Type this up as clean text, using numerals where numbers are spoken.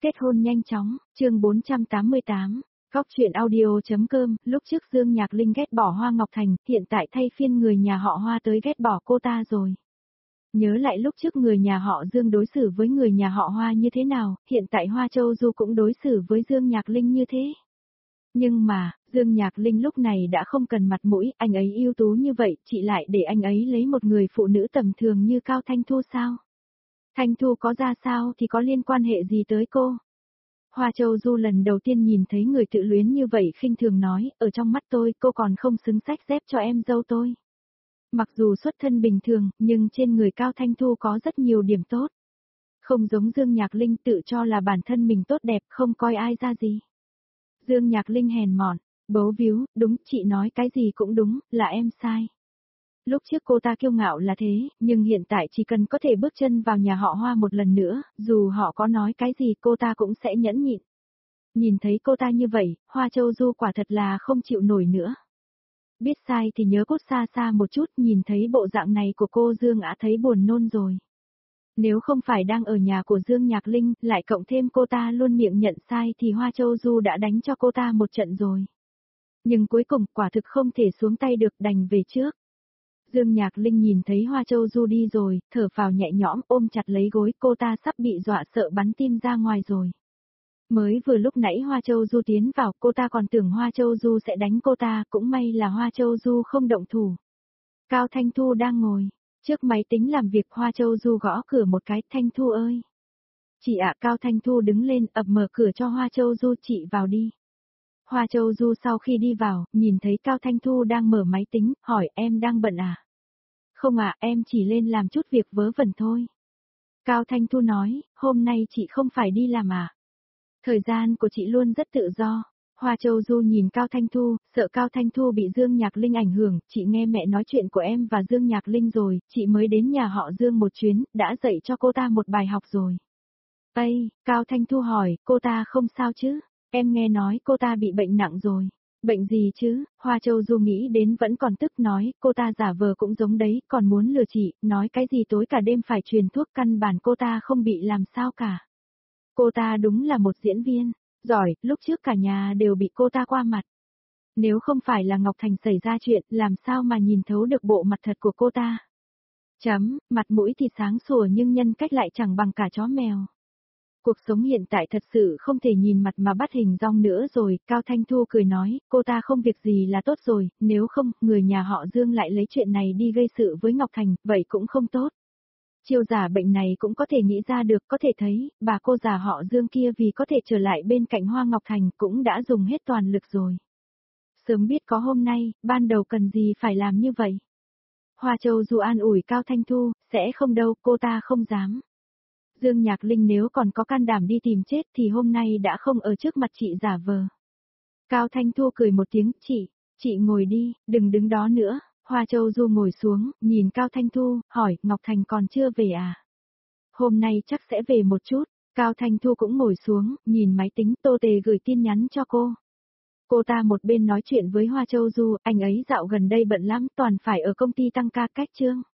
kết hôn nhanh chóng, chương 488, Góc truyện audio.com, lúc trước Dương Nhạc Linh ghét bỏ Hoa Ngọc Thành, hiện tại thay phiên người nhà họ Hoa tới ghét bỏ cô ta rồi. Nhớ lại lúc trước người nhà họ Dương đối xử với người nhà họ Hoa như thế nào, hiện tại Hoa Châu Du cũng đối xử với Dương Nhạc Linh như thế. Nhưng mà, Dương Nhạc Linh lúc này đã không cần mặt mũi, anh ấy ưu tú như vậy, chị lại để anh ấy lấy một người phụ nữ tầm thường như Cao Thanh Thu sao? Thanh Thu có ra sao thì có liên quan hệ gì tới cô? Hoa Châu Du lần đầu tiên nhìn thấy người tự luyến như vậy khinh thường nói, ở trong mắt tôi cô còn không xứng xách dép cho em dâu tôi. Mặc dù xuất thân bình thường, nhưng trên người Cao Thanh Thu có rất nhiều điểm tốt. Không giống Dương Nhạc Linh tự cho là bản thân mình tốt đẹp, không coi ai ra gì. Dương Nhạc Linh hèn mọn, bấu víu, đúng, chị nói cái gì cũng đúng, là em sai. Lúc trước cô ta kiêu ngạo là thế, nhưng hiện tại chỉ cần có thể bước chân vào nhà họ Hoa một lần nữa, dù họ có nói cái gì cô ta cũng sẽ nhẫn nhịn. Nhìn thấy cô ta như vậy, Hoa Châu Du quả thật là không chịu nổi nữa. Biết sai thì nhớ cút xa xa một chút, nhìn thấy bộ dạng này của cô Dương Á thấy buồn nôn rồi. Nếu không phải đang ở nhà của Dương Nhạc Linh, lại cộng thêm cô ta luôn miệng nhận sai thì Hoa Châu Du đã đánh cho cô ta một trận rồi. Nhưng cuối cùng quả thực không thể xuống tay được, đành về trước. Dương Nhạc Linh nhìn thấy Hoa Châu Du đi rồi, thở phào nhẹ nhõm ôm chặt lấy gối, cô ta sắp bị dọa sợ bắn tim ra ngoài rồi. Mới vừa lúc nãy Hoa Châu Du tiến vào, cô ta còn tưởng Hoa Châu Du sẽ đánh cô ta, cũng may là Hoa Châu Du không động thủ. Cao Thanh Thu đang ngồi trước máy tính làm việc, Hoa Châu Du gõ cửa một cái, Thanh Thu ơi. Chị ạ, Cao Thanh Thu đứng lên, ập mở cửa cho Hoa Châu Du, chị vào đi. Hoa Châu Du sau khi đi vào, nhìn thấy Cao Thanh Thu đang mở máy tính, hỏi em đang bận à? Không ạ, em chỉ lên làm chút việc vớ vẩn thôi. Cao Thanh Thu nói, hôm nay chị không phải đi làm à? Thời gian của chị luôn rất tự do. Hoa Châu Du nhìn Cao Thanh Thu, sợ Cao Thanh Thu bị Dương Nhạc Linh ảnh hưởng, chị nghe mẹ nói chuyện của em và Dương Nhạc Linh rồi, chị mới đến nhà họ Dương một chuyến, đã dạy cho cô ta một bài học rồi. Ây, Cao Thanh Thu hỏi, cô ta không sao chứ? Em nghe nói cô ta bị bệnh nặng rồi. Bệnh gì chứ? Hoa Châu Du nghĩ đến vẫn còn tức nói, cô ta giả vờ cũng giống đấy, còn muốn lừa chị, nói cái gì tối cả đêm phải truyền thuốc, căn bản cô ta không bị làm sao cả. Cô ta đúng là một diễn viên, giỏi, lúc trước cả nhà đều bị cô ta qua mặt. Nếu không phải là Ngọc Thành xảy ra chuyện, làm sao mà nhìn thấu được bộ mặt thật của cô ta. Mặt mũi thì sáng sủa nhưng nhân cách lại chẳng bằng cả chó mèo. Cuộc sống hiện tại thật sự không thể nhìn mặt mà bắt hình dong nữa rồi, Cao Thanh Thu cười nói, cô ta không việc gì là tốt rồi, nếu không, người nhà họ Dương lại lấy chuyện này đi gây sự với Ngọc Thành, vậy cũng không tốt. Chiêu giả bệnh này cũng có thể nghĩ ra được, có thể thấy, bà cô già họ Dương kia vì có thể trở lại bên cạnh Hoa Ngọc Thành cũng đã dùng hết toàn lực rồi. Sớm biết có hôm nay, ban đầu cần gì phải làm như vậy. Hoa Châu Du an ủi Cao Thanh Thu, sẽ không đâu, cô ta không dám. Dương Nhạc Linh nếu còn có can đảm đi tìm chết thì hôm nay đã không ở trước mặt chị giả vờ. Cao Thanh Thu cười một tiếng, chị ngồi đi, đừng đứng đó nữa. Hoa Châu Du ngồi xuống, nhìn Cao Thanh Thu, hỏi, Ngọc Thành còn chưa về à? Hôm nay chắc sẽ về một chút. Cao Thanh Thu cũng ngồi xuống, nhìn máy tính, Tô Tề gửi tin nhắn cho cô. Cô ta một bên nói chuyện với Hoa Châu Du, anh ấy dạo gần đây bận lắm, toàn phải ở công ty tăng ca cách chương.